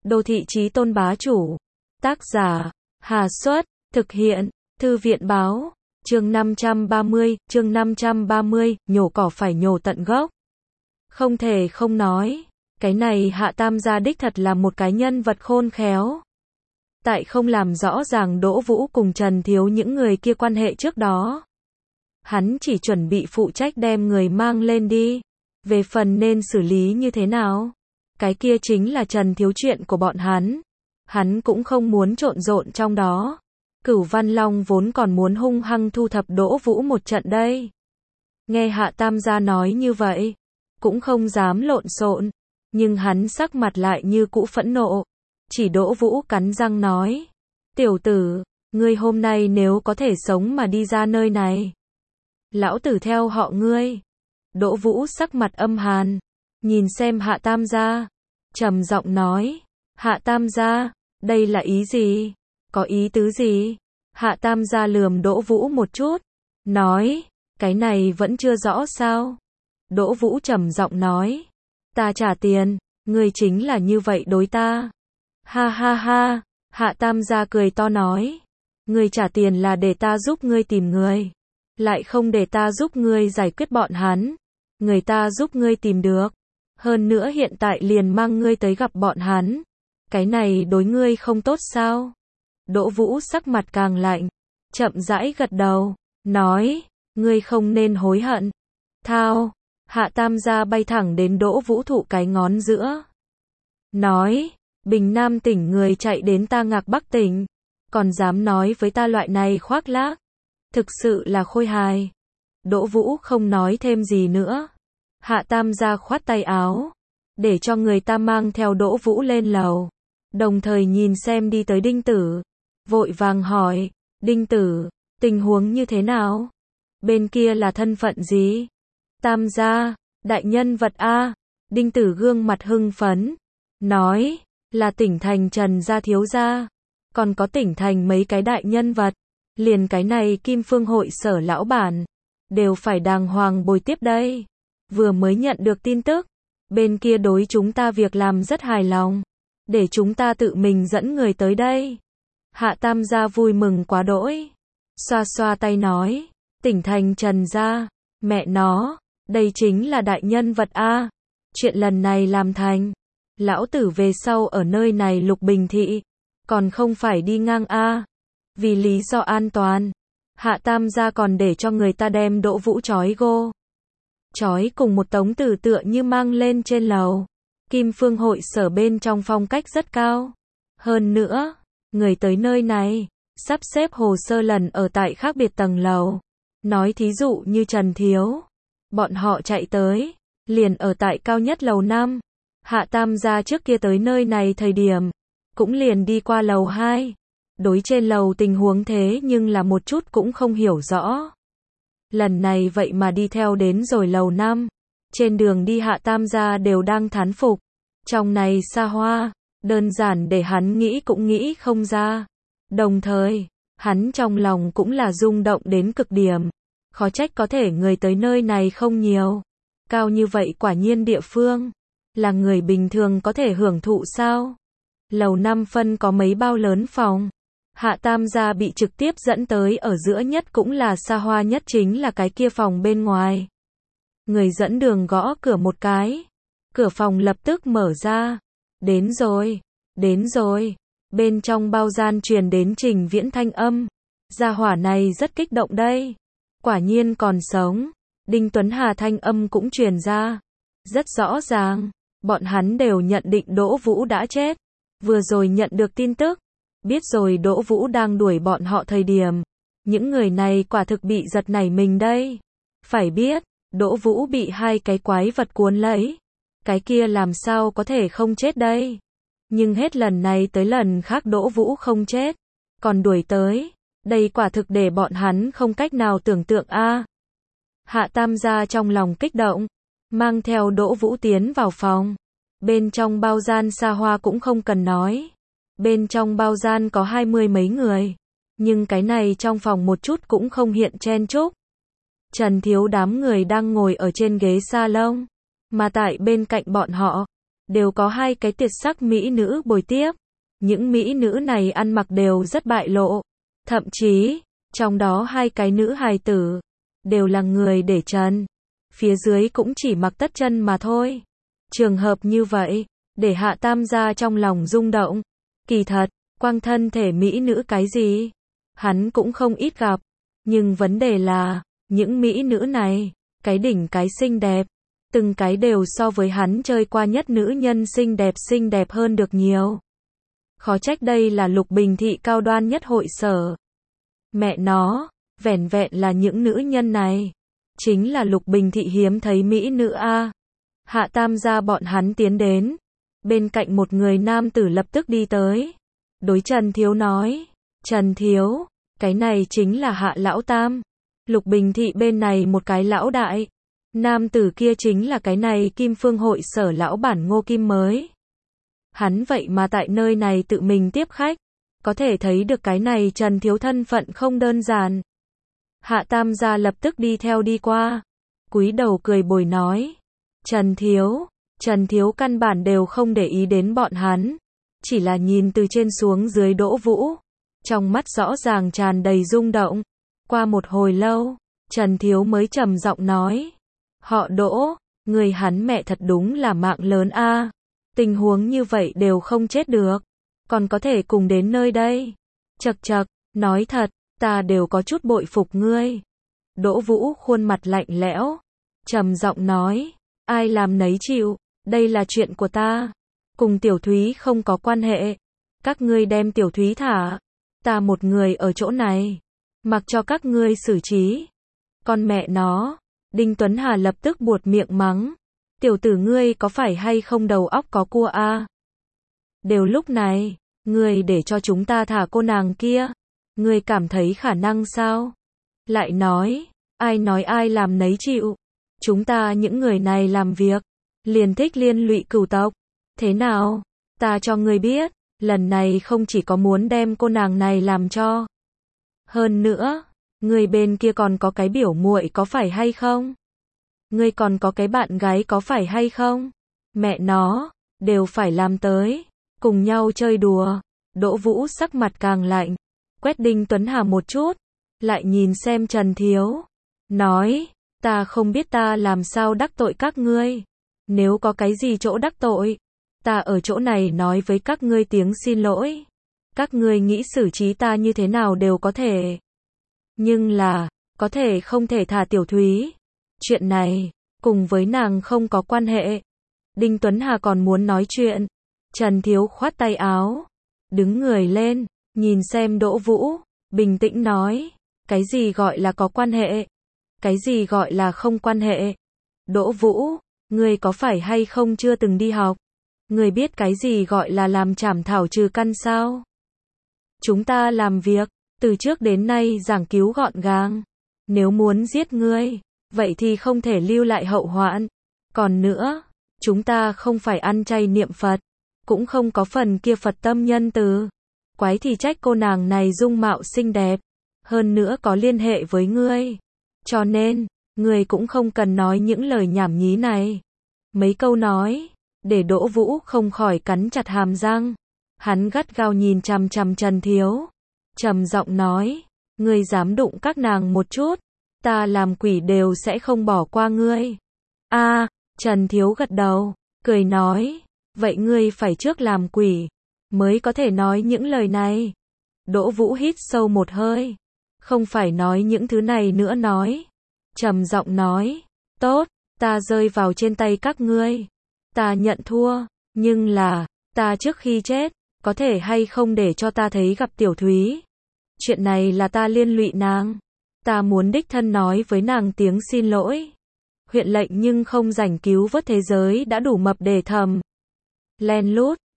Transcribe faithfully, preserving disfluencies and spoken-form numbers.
Đô thị chí tôn bá chủ. Tác giả, Hà Xuất, thực hiện, Thư viện báo, chương năm trăm ba mươi, chương năm trăm ba mươi, nhổ cỏ phải nhổ tận gốc. Không thể không nói, cái này Hạ Tam gia đích thật là một cái nhân vật khôn khéo. Tại không làm rõ ràng Đỗ Vũ cùng Trần Thiếu những người kia quan hệ trước đó. Hắn chỉ chuẩn bị phụ trách đem người mang lên đi. Về phần nên xử lý như thế nào? Cái kia chính là Trần Thiếu chuyện của bọn hắn. Hắn cũng không muốn trộn rộn trong đó. Cửu Văn Long vốn còn muốn hung hăng thu thập Đỗ Vũ một trận đây. Nghe Hạ Tam gia nói như vậy, cũng không dám lộn xộn, nhưng hắn sắc mặt lại như cũ phẫn nộ. Chỉ Đỗ Vũ cắn răng nói, tiểu tử, ngươi hôm nay nếu có thể sống mà đi ra nơi này, lão tử theo họ ngươi. Đỗ Vũ sắc mặt âm hàn, nhìn xem Hạ Tam gia, trầm giọng nói, Hạ Tam gia, đây là ý gì? Có ý tứ gì? Hạ Tam gia lườm Đỗ Vũ một chút, nói, cái này vẫn chưa rõ sao? Đỗ Vũ trầm giọng nói, ta trả tiền, ngươi chính là như vậy đối ta. Ha ha ha, Hạ Tam gia cười to nói, ngươi trả tiền là để ta giúp ngươi tìm người, lại không để ta giúp ngươi giải quyết bọn hắn. Người ta giúp ngươi tìm được, hơn nữa hiện tại liền mang ngươi tới gặp bọn hắn. Cái này đối ngươi không tốt sao? Đỗ Vũ sắc mặt càng lạnh, chậm rãi gật đầu, nói, ngươi không nên hối hận. Thao, Hạ Tam gia bay thẳng đến Đỗ Vũ thụ cái ngón giữa. Nói, Bình Nam tỉnh người chạy đến ta Ngạc Bắc tỉnh, còn dám nói với ta loại này khoác lác. Thực sự là khôi hài. Đỗ Vũ không nói thêm gì nữa. Hạ Tam gia khoát tay áo, để cho người ta mang theo Đỗ Vũ lên lầu. Đồng thời nhìn xem đi tới Đinh Tử, vội vàng hỏi, Đinh Tử, tình huống như thế nào? Bên kia là thân phận gì? Tam gia, đại nhân vật A. Đinh Tử gương mặt hưng phấn, nói, là tỉnh thành Trần gia thiếu gia, còn có tỉnh thành mấy cái đại nhân vật, liền cái này Kim Phương hội sở lão bản, đều phải đàng hoàng bồi tiếp đây. Vừa mới nhận được tin tức, bên kia đối chúng ta việc làm rất hài lòng, để chúng ta tự mình dẫn người tới đây. Hạ Tam gia vui mừng quá đỗi, xoa xoa tay nói, tỉnh thành Trần gia, mẹ nó, đây chính là đại nhân vật A. Chuyện lần này làm thành, lão tử về sau ở nơi này Lục Bình thị, còn không phải đi ngang A. Vì lý do an toàn, Hạ Tam gia còn để cho người ta đem Đỗ Vũ trói gô. Trói cùng một tống tử tựa như mang lên trên lầu. Kim Phương hội sở bên trong phong cách rất cao. Hơn nữa, người tới nơi này, sắp xếp hồ sơ lần ở tại khác biệt tầng lầu. Nói thí dụ như Trần Thiếu, bọn họ chạy tới, liền ở tại cao nhất lầu năm. Hạ Tam gia trước kia tới nơi này thời điểm, cũng liền đi qua lầu hai. Đối trên lầu tình huống thế nhưng là một chút cũng không hiểu rõ. Lần này vậy mà đi theo đến rồi lầu năm. Trên đường đi Hạ Tam gia đều đang thán phục. Trong này xa hoa, đơn giản để hắn nghĩ cũng nghĩ không ra. Đồng thời, hắn trong lòng cũng là rung động đến cực điểm. Khó trách có thể người tới nơi này không nhiều. Cao như vậy quả nhiên địa phương, là người bình thường có thể hưởng thụ sao? Lầu năm phân có mấy bao lớn phòng. Hạ Tam gia bị trực tiếp dẫn tới ở giữa nhất cũng là xa hoa nhất chính là cái kia phòng bên ngoài. Người dẫn đường gõ cửa một cái. Cửa phòng lập tức mở ra. Đến rồi, đến rồi. Bên trong bao gian truyền đến Trình Viễn thanh âm. Gia hỏa này rất kích động đây. Quả nhiên còn sống. Đinh Tuấn Hà thanh âm cũng truyền ra. Rất rõ ràng, bọn hắn đều nhận định Đỗ Vũ đã chết. Vừa rồi nhận được tin tức, biết rồi Đỗ Vũ đang đuổi bọn họ thời điểm, những người này quả thực bị giật nảy mình đây. Phải biết, Đỗ Vũ bị hai cái quái vật cuốn lấy, cái kia làm sao có thể không chết đây. Nhưng hết lần này tới lần khác Đỗ Vũ không chết, còn đuổi tới, đây quả thực để bọn hắn không cách nào tưởng tượng a. Hạ Tam gia trong lòng kích động, mang theo Đỗ Vũ tiến vào phòng. Bên trong bao gian xa hoa cũng không cần nói. Bên trong bao gian có hai mươi mấy người, nhưng cái này trong phòng một chút cũng không hiện chen chúc. Trần Thiếu đám người đang ngồi ở trên ghế salon, mà tại bên cạnh bọn họ, đều có hai cái tuyệt sắc mỹ nữ bồi tiếp. Những mỹ nữ này ăn mặc đều rất bại lộ. Thậm chí, trong đó hai cái nữ hài tử, đều là người để trần. Phía dưới cũng chỉ mặc tất chân mà thôi. Trường hợp như vậy, để Hạ Tam gia trong lòng rung động. Kỳ thật, quang thân thể mỹ nữ cái gì? Hắn cũng không ít gặp. Nhưng vấn đề là, những mỹ nữ này, cái đỉnh cái xinh đẹp. Từng cái đều so với hắn chơi qua nhất nữ nhân xinh đẹp xinh đẹp hơn được nhiều. Khó trách đây là Lục Bình thị cao đoan nhất hội sở. Mẹ nó, vẻn vẹn là những nữ nhân này. Chính là Lục Bình thị hiếm thấy mỹ nữ a. Hạ Tam gia bọn hắn tiến đến. Bên cạnh một người nam tử lập tức đi tới. Đối Trần Thiếu nói. Trần Thiếu, cái này chính là Hạ Lão Tam. Lục Bình thị bên này một cái lão đại. Nam tử kia chính là cái này Kim Phương hội sở lão bản Ngô Kim mới. Hắn vậy mà tại nơi này tự mình tiếp khách. Có thể thấy được cái này Trần Thiếu thân phận không đơn giản. Hạ Tam gia lập tức đi theo đi qua. Cúi đầu cười bồi nói. Trần Thiếu, Trần Thiếu căn bản đều không để ý đến bọn hắn. Chỉ là nhìn từ trên xuống dưới Đỗ Vũ. Trong mắt rõ ràng tràn đầy rung động. Qua một hồi lâu, Trần Thiếu mới trầm giọng nói. Họ Đỗ, người hắn mẹ thật đúng là mạng lớn a. Tình huống như vậy đều không chết được. Còn có thể cùng đến nơi đây. Chậc chậc, nói thật, ta đều có chút bội phục ngươi. Đỗ Vũ khuôn mặt lạnh lẽo. Trầm giọng nói. Ai làm nấy chịu, đây là chuyện của ta. Cùng Tiểu Thúy không có quan hệ. Các ngươi đem Tiểu Thúy thả. Ta một người ở chỗ này. Mặc cho các ngươi xử trí. Con mẹ nó. Đinh Tuấn Hà lập tức buột miệng mắng. Tiểu tử ngươi có phải hay không đầu óc có cua a? Đều lúc này, ngươi để cho chúng ta thả cô nàng kia. Ngươi cảm thấy khả năng sao? Lại nói, ai nói ai làm nấy chịu. Chúng ta những người này làm việc, liền thích liên lụy cửu tộc. Thế nào? Ta cho ngươi biết, lần này không chỉ có muốn đem cô nàng này làm cho. Hơn nữa, người bên kia còn có cái biểu muội có phải hay không? Ngươi còn có cái bạn gái có phải hay không? Mẹ nó, đều phải làm tới. Cùng nhau chơi đùa. Đỗ Vũ sắc mặt càng lạnh. Quét Đinh Tuấn Hà một chút. Lại nhìn xem Trần Thiếu. Nói, ta không biết ta làm sao đắc tội các ngươi. Nếu có cái gì chỗ đắc tội, ta ở chỗ này nói với các ngươi tiếng xin lỗi. Các ngươi nghĩ xử trí ta như thế nào đều có thể. Nhưng là, có thể không thể thả Tiểu Thúy. Chuyện này, cùng với nàng không có quan hệ. Đinh Tuấn Hà còn muốn nói chuyện. Trần Thiếu khoát tay áo. Đứng người lên, nhìn xem Đỗ Vũ. Bình tĩnh nói. Cái gì gọi là có quan hệ? Cái gì gọi là không quan hệ? Đỗ Vũ, ngươi có phải hay không chưa từng đi học? Ngươi biết cái gì gọi là làm trảm thảo trừ căn sao? Chúng ta làm việc, từ trước đến nay giảng cứu gọn gàng. Nếu muốn giết ngươi, vậy thì không thể lưu lại hậu hoạn. Còn nữa, chúng ta không phải ăn chay niệm Phật, cũng không có phần kia Phật tâm nhân từ. Quái thì trách cô nàng này dung mạo xinh đẹp, hơn nữa có liên hệ với ngươi. Cho nên, ngươi cũng không cần nói những lời nhảm nhí này. Mấy câu nói, để Đỗ Vũ không khỏi cắn chặt hàm răng. Hắn gắt gao nhìn chằm chằm Trần Thiếu. Trầm giọng nói, ngươi dám đụng các nàng một chút, ta làm quỷ đều sẽ không bỏ qua ngươi. A, Trần Thiếu gật đầu, cười nói, vậy ngươi phải trước làm quỷ, mới có thể nói những lời này. Đỗ Vũ hít sâu một hơi, không phải nói những thứ này nữa nói. Trầm giọng nói, tốt, ta rơi vào trên tay các ngươi. Ta nhận thua, nhưng là, ta trước khi chết, có thể hay không để cho ta thấy gặp Tiểu Thúy. Chuyện này là ta liên lụy nàng. Ta muốn đích thân nói với nàng tiếng xin lỗi. Huyện lệnh nhưng không rảnh cứu vớt thế giới đã đủ mập để thầm. Len lút,